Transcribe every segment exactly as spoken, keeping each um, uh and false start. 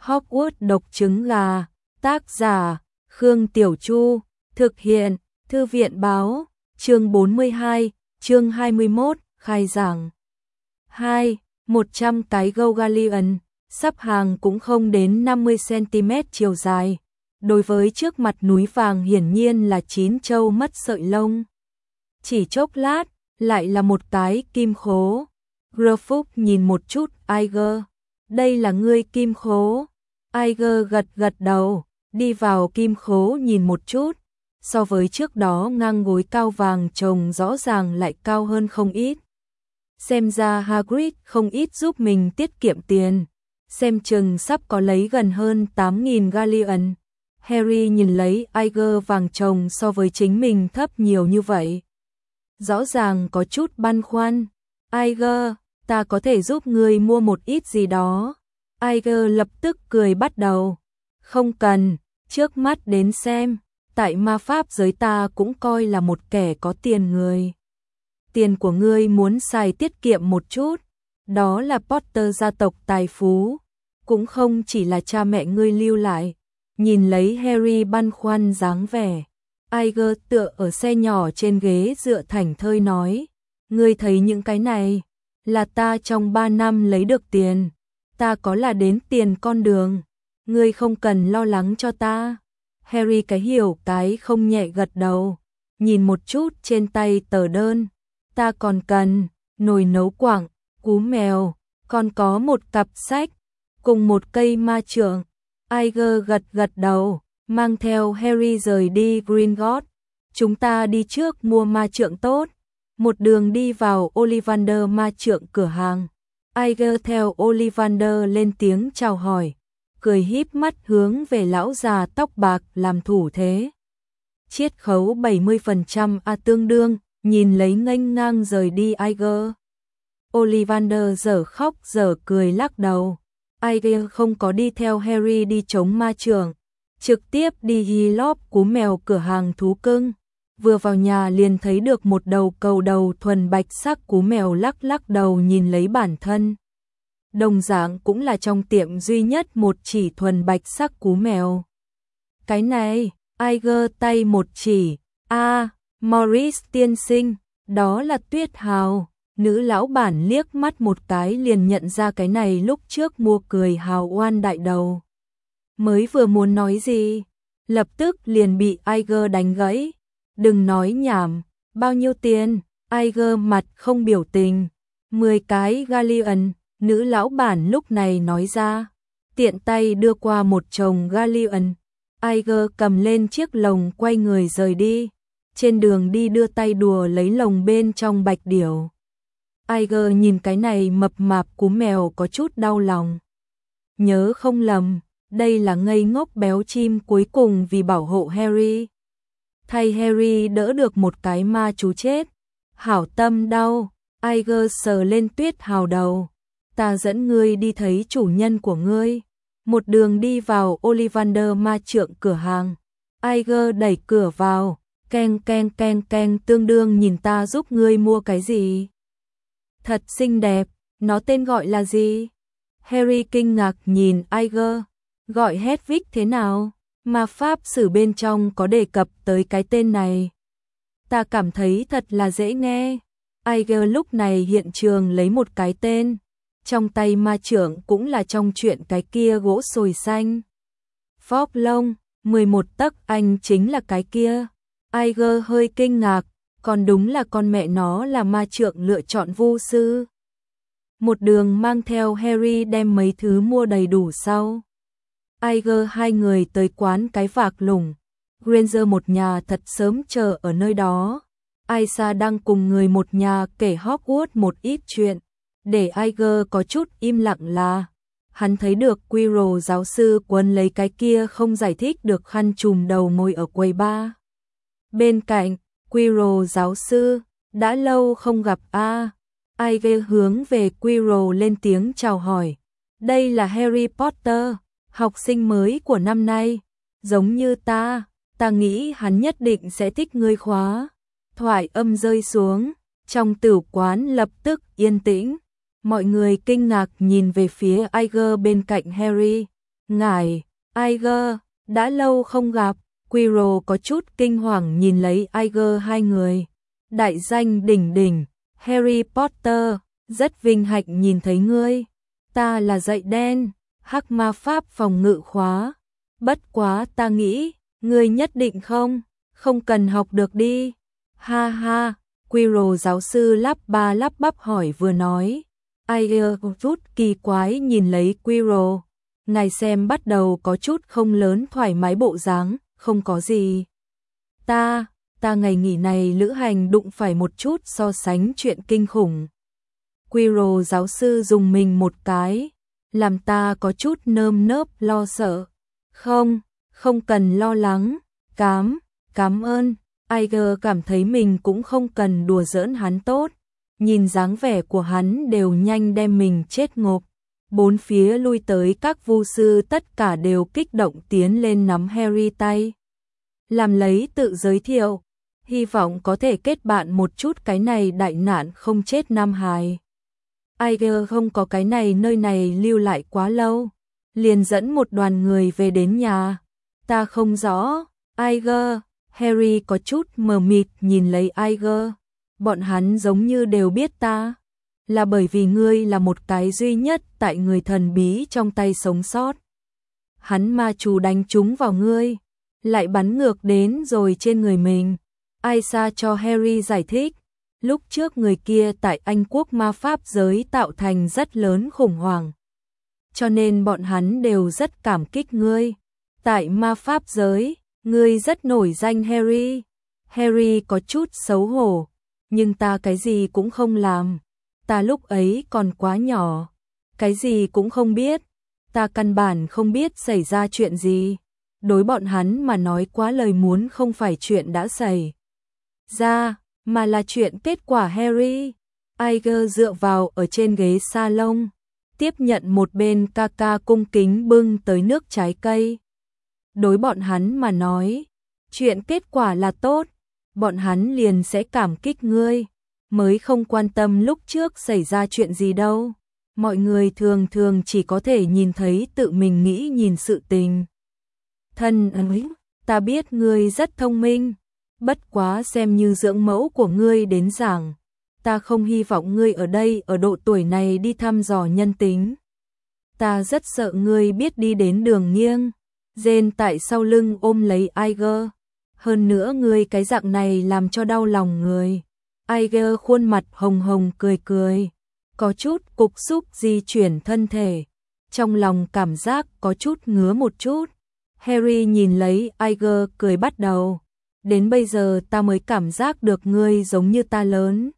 Hogwarts độc trứng gà, tác giả, Khương Tiểu Chu, thực hiện, Thư viện báo, chương bốn mươi hai, chương hai mươi mốt, khai giảng. hai. một trăm cái Gogalion, sắp hàng cũng không đến năm mươi xăng-ti-mét chiều dài. Đối với trước mặt núi vàng hiển nhiên là chín châu mất sợi lông. Chỉ chốc lát, lại là một cái kim khố. Gruffudd nhìn một chút Aiger. Đây là ngươi kim khố. Aiger gật gật đầu, đi vào kim khố nhìn một chút. So với trước đó ngang gối cao vàng trồng rõ ràng lại cao hơn không ít. Xem ra Hagrid không ít giúp mình tiết kiệm tiền. Xem chừng sắp có lấy gần hơn tám nghìn galleon. Harry nhìn lấy Aiger vàng trồng so với chính mình thấp nhiều như vậy. Rõ ràng có chút băn khoăn. Aiger, ta có thể giúp ngươi mua một ít gì đó. Aiger lập tức cười bắt đầu. Không cần, trước mắt đến xem. Tại ma pháp giới ta cũng coi là một kẻ có tiền người. Tiền của ngươi muốn xài tiết kiệm một chút. Đó là Potter gia tộc tài phú. Cũng không chỉ là cha mẹ ngươi lưu lại. Nhìn lấy Harry băn khoăn dáng vẻ. Aiger tựa ở xe nhỏ trên ghế dựa thảnh thơi nói. Ngươi thấy những cái này. Là ta trong ba năm lấy được tiền. Ta có là đến tiền con đường. Ngươi không cần lo lắng cho ta. Harry cái hiểu cái không nhẹ gật đầu. Nhìn một chút trên tay tờ đơn. Ta còn cần nồi nấu quặng, cú mèo, còn có một cặp sách, cùng một cây ma trượng. Aiger gật gật đầu, mang theo Harry rời đi Gringotts. Chúng ta đi trước mua ma trượng tốt. Một đường đi vào Ollivander ma trượng cửa hàng. Aiger theo Ollivander lên tiếng chào hỏi, cười híp mắt hướng về lão già tóc bạc làm thủ thế. Chiết khấu bảy mươi phần trăm a tương đương, nhìn lấy nghênh ngang rời đi Aiger. Ollivander dở khóc dở cười lắc đầu. Aiger không có đi theo Harry đi chống ma trượng, trực tiếp đi Hilop cú mèo cửa hàng thú cưng. Vừa vào nhà liền thấy được một đầu cầu đầu thuần bạch sắc cú mèo lắc lắc đầu nhìn lấy bản thân. Đồng dạng cũng là trong tiệm duy nhất một chỉ thuần bạch sắc cú mèo. Cái này, Aiger tay một chỉ, a à, Morris tiên sinh, đó là Tuyết Hào. Nữ lão bản liếc mắt một cái liền nhận ra cái này lúc trước mua cười hào oan đại đầu. Mới vừa muốn nói gì, lập tức liền bị Aiger đánh gãy. Đừng nói nhảm, bao nhiêu tiền? Aiger mặt không biểu tình. Mười cái galleon, nữ lão bản lúc này nói ra. Tiện tay đưa qua một chồng galleon. Aiger cầm lên chiếc lồng quay người rời đi. Trên đường đi đưa tay đùa lấy lồng bên trong bạch điểu. Aiger nhìn cái này mập mạp cú mèo có chút đau lòng. Nhớ không lầm, đây là ngây ngốc béo chim cuối cùng vì bảo hộ Harry. Thay Harry đỡ được một cái ma chú chết. Hảo tâm đau. Aiger sờ lên Tuyết Hào đầu. Ta dẫn ngươi đi thấy chủ nhân của ngươi. Một đường đi vào Ollivander ma trượng cửa hàng. Aiger đẩy cửa vào. Keng keng keng keng tương đương nhìn ta giúp ngươi mua cái gì. Thật xinh đẹp. Nó tên gọi là gì? Harry kinh ngạc nhìn Aiger. Gọi Hedwig thế nào? Ma pháp sử bên trong có đề cập tới cái tên này. Ta cảm thấy thật là dễ nghe. Aiger lúc này hiện trường lấy một cái tên. Trong tay ma trưởng cũng là trong chuyện cái kia gỗ sồi xanh. Phóp lông, mười một tấc anh chính là cái kia. Aiger hơi kinh ngạc, còn đúng là con mẹ nó là ma trượng lựa chọn vu sư. Một đường mang theo Harry đem mấy thứ mua đầy đủ sau. Aiger hai người tới quán cái vạc lủng. Granger một nhà thật sớm chờ ở nơi đó. Aisha đang cùng người một nhà kể Hogwarts một ít chuyện. Để Aiger có chút im lặng là hắn thấy được Quirrell giáo sư quấn lấy cái kia không giải thích được khăn trùm đầu ngồi ở quầy bar. Bên cạnh, Quirrell giáo sư, đã lâu không gặp a. À. Aiger hướng về Quirrell lên tiếng chào hỏi. Đây là Harry Potter, học sinh mới của năm nay. Giống như ta, ta nghĩ hắn nhất định sẽ thích ngươi khóa. Thoại âm rơi xuống, trong tử quán lập tức yên tĩnh. Mọi người kinh ngạc nhìn về phía Aiger bên cạnh Harry. Ngài, Iger, đã lâu không gặp. Quirrell có chút kinh hoàng nhìn lấy Iger hai người. Đại danh đỉnh đỉnh, Harry Potter, rất vinh hạnh nhìn thấy ngươi. Ta là dạy đen, hắc ma pháp phòng ngự khóa. Bất quá ta nghĩ, ngươi nhất định không, không cần học được đi. Ha ha, Quirrell giáo sư lắp ba lắp bắp hỏi vừa nói. Iger rút kỳ quái nhìn lấy Quirrell. Ngài xem bắt đầu có chút không lớn thoải mái bộ dáng, không có gì. Ta, ta ngày nghỉ này lữ hành đụng phải một chút so sánh chuyện kinh khủng. Quirrell giáo sư dùng mình một cái, làm ta có chút nơm nớp lo sợ. Không, không cần lo lắng, cám, cám ơn. Iger cảm thấy mình cũng không cần đùa giỡn hắn tốt. Nhìn dáng vẻ của hắn đều nhanh đem mình chết ngộp. Bốn phía lui tới các vu sư tất cả đều kích động tiến lên nắm Harry tay. Làm lấy tự giới thiệu, hy vọng có thể kết bạn một chút cái này đại nạn không chết nam hài. Iger không có cái này nơi này lưu lại quá lâu, liền dẫn một đoàn người về đến nhà. Ta không rõ, Iger, Harry có chút mờ mịt nhìn lấy Iger. Bọn hắn giống như đều biết ta, là bởi vì ngươi là một cái duy nhất tại người thần bí trong tay sống sót. Hắn ma chú đánh trúng vào ngươi, lại bắn ngược đến rồi trên người mình. Aisa cho Harry giải thích, lúc trước người kia tại Anh quốc ma pháp giới tạo thành rất lớn khủng hoảng. Cho nên bọn hắn đều rất cảm kích ngươi. Tại ma pháp giới, ngươi rất nổi danh Harry. Harry có chút xấu hổ, nhưng ta cái gì cũng không làm. Ta lúc ấy còn quá nhỏ, cái gì cũng không biết. Ta căn bản không biết xảy ra chuyện gì. Đối bọn hắn mà nói quá lời muốn không phải chuyện đã xảy ra, mà là chuyện kết quả. Harry, Iger dựa vào ở trên ghế salon, tiếp nhận một bên ca ca cung kính bưng tới nước trái cây. Đối bọn hắn mà nói, chuyện kết quả là tốt, bọn hắn liền sẽ cảm kích ngươi, mới không quan tâm lúc trước xảy ra chuyện gì đâu. Mọi người thường thường chỉ có thể nhìn thấy tự mình nghĩ nhìn sự tình. Thân ơi, ta biết ngươi rất thông minh, bất quá xem như dưỡng mẫu của ngươi đến giảng, ta không hy vọng ngươi ở đây ở độ tuổi này đi thăm dò nhân tính. Ta rất sợ ngươi biết đi đến đường nghiêng. Jane tại sau lưng ôm lấy Iger. Hơn nữa ngươi cái dạng này làm cho đau lòng người. Iger khuôn mặt hồng hồng cười cười, có chút cục xúc di chuyển thân thể, trong lòng cảm giác có chút ngứa một chút. Harry nhìn lấy Iger cười bắt đầu, đến bây giờ ta mới cảm giác được ngươi giống như ta lớn.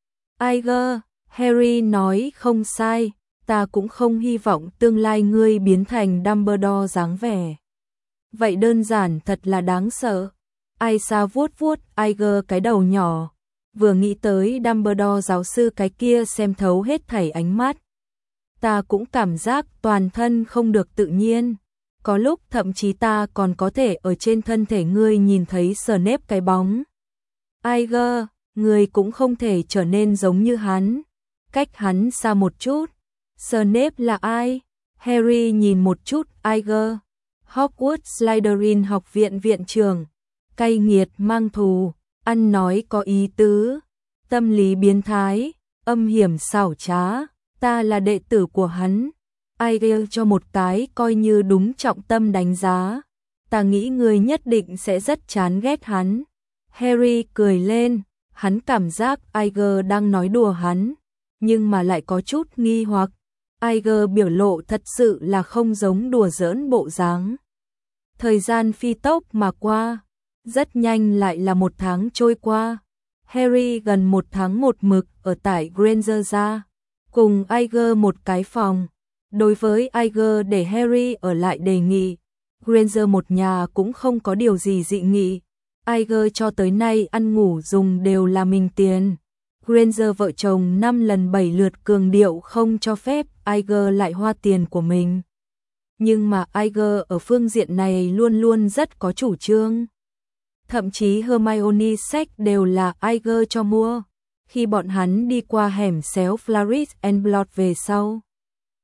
Iger, Harry nói không sai, ta cũng không hy vọng tương lai ngươi biến thành Dumbledore dáng vẻ. Vậy đơn giản thật là đáng sợ. Aisa vuốt vuốt Iger cái đầu nhỏ, vừa nghĩ tới Dumbledore giáo sư cái kia xem thấu hết thảy ánh mắt. Ta cũng cảm giác toàn thân không được tự nhiên, có lúc thậm chí ta còn có thể ở trên thân thể ngươi nhìn thấy Snape cái bóng. Iger, ngươi cũng không thể trở nên giống như hắn, cách hắn xa một chút. Snape là ai? Harry nhìn một chút Iger. Hogwarts Slytherin học viện viện trưởng, cay nghiệt mang thù, ăn nói có ý tứ, tâm lý biến thái, âm hiểm xảo trá, ta là đệ tử của hắn. Iger cho một cái coi như đúng trọng tâm đánh giá, ta nghĩ ngươi nhất định sẽ rất chán ghét hắn. Harry cười lên, hắn cảm giác Iger đang nói đùa hắn, nhưng mà lại có chút nghi hoặc. Iger biểu lộ thật sự là không giống đùa giỡn bộ dáng. Thời gian phi tốc mà qua, rất nhanh lại là một tháng trôi qua. Harry gần một tháng một mực ở tại Granger ra, cùng Iger một cái phòng. Đối với Iger để Harry ở lại đề nghị, Granger một nhà cũng không có điều gì dị nghị. Iger cho tới nay ăn ngủ dùng đều là mình tiền. Granger vợ chồng năm lần bảy lượt cường điệu không cho phép Iger lại hoa tiền của mình. Nhưng mà Iger ở phương diện này luôn luôn rất có chủ trương. Thậm chí Hermione sách đều là Iger cho mua. Khi bọn hắn đi qua hẻm xéo Flourish and Blood về sau,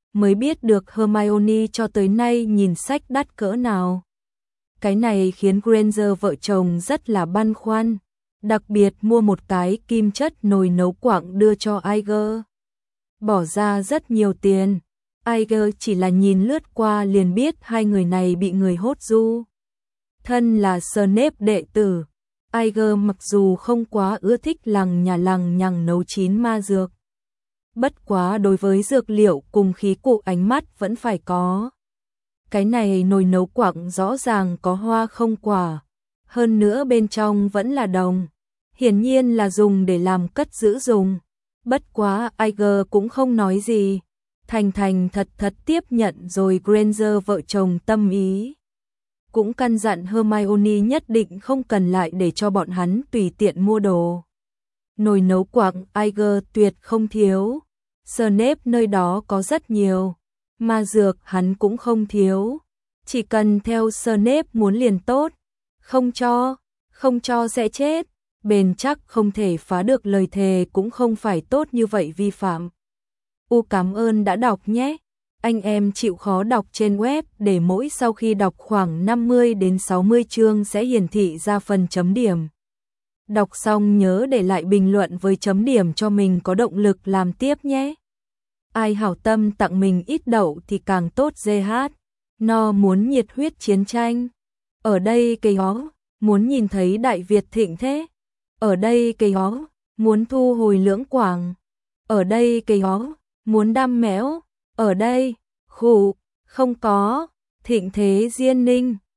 mới biết được Hermione cho tới nay nhìn sách đắt cỡ nào. Cái này khiến Granger vợ chồng rất là băn khoăn, đặc biệt mua một cái kim chất nồi nấu quặng đưa cho Iger. Bỏ ra rất nhiều tiền. Iger chỉ là nhìn lướt qua liền biết hai người này bị người hốt du. Thân là Snape đệ tử, Iger mặc dù không quá ưa thích lằng nhà lằng nhằng nấu chín ma dược. Bất quá đối với dược liệu cùng khí cụ ánh mắt vẫn phải có. Cái này nồi nấu quặng rõ ràng có hoa không quả, hơn nữa bên trong vẫn là đồng, hiển nhiên là dùng để làm cất giữ dùng. Bất quá Iger cũng không nói gì, thành thành thật thật tiếp nhận rồi. Granger vợ chồng tâm ý, cũng căn dặn Hermione nhất định không cần lại để cho bọn hắn tùy tiện mua đồ. Nồi nấu quặng Iger tuyệt không thiếu, Snape nơi đó có rất nhiều, ma dược hắn cũng không thiếu, chỉ cần theo Snape muốn liền tốt, không cho, không cho sẽ chết, bền chắc không thể phá được lời thề cũng không phải tốt như vậy vi phạm. U cảm ơn đã đọc nhé. Anh em chịu khó đọc trên web để mỗi sau khi đọc khoảng năm mươi đến sáu mươi chương sẽ hiển thị ra phần chấm điểm. Đọc xong nhớ để lại bình luận với chấm điểm cho mình có động lực làm tiếp nhé. Ai hảo tâm tặng mình ít đậu thì càng tốt. giê hát No muốn nhiệt huyết chiến tranh. Ở đây cây hó, muốn nhìn thấy Đại Việt thịnh thế. Ở đây cây hó, muốn thu hồi Lưỡng Quảng. Ở đây cây hó, muốn đam méo. Ở đây, khủ, không có, thịnh thế Diên Ninh.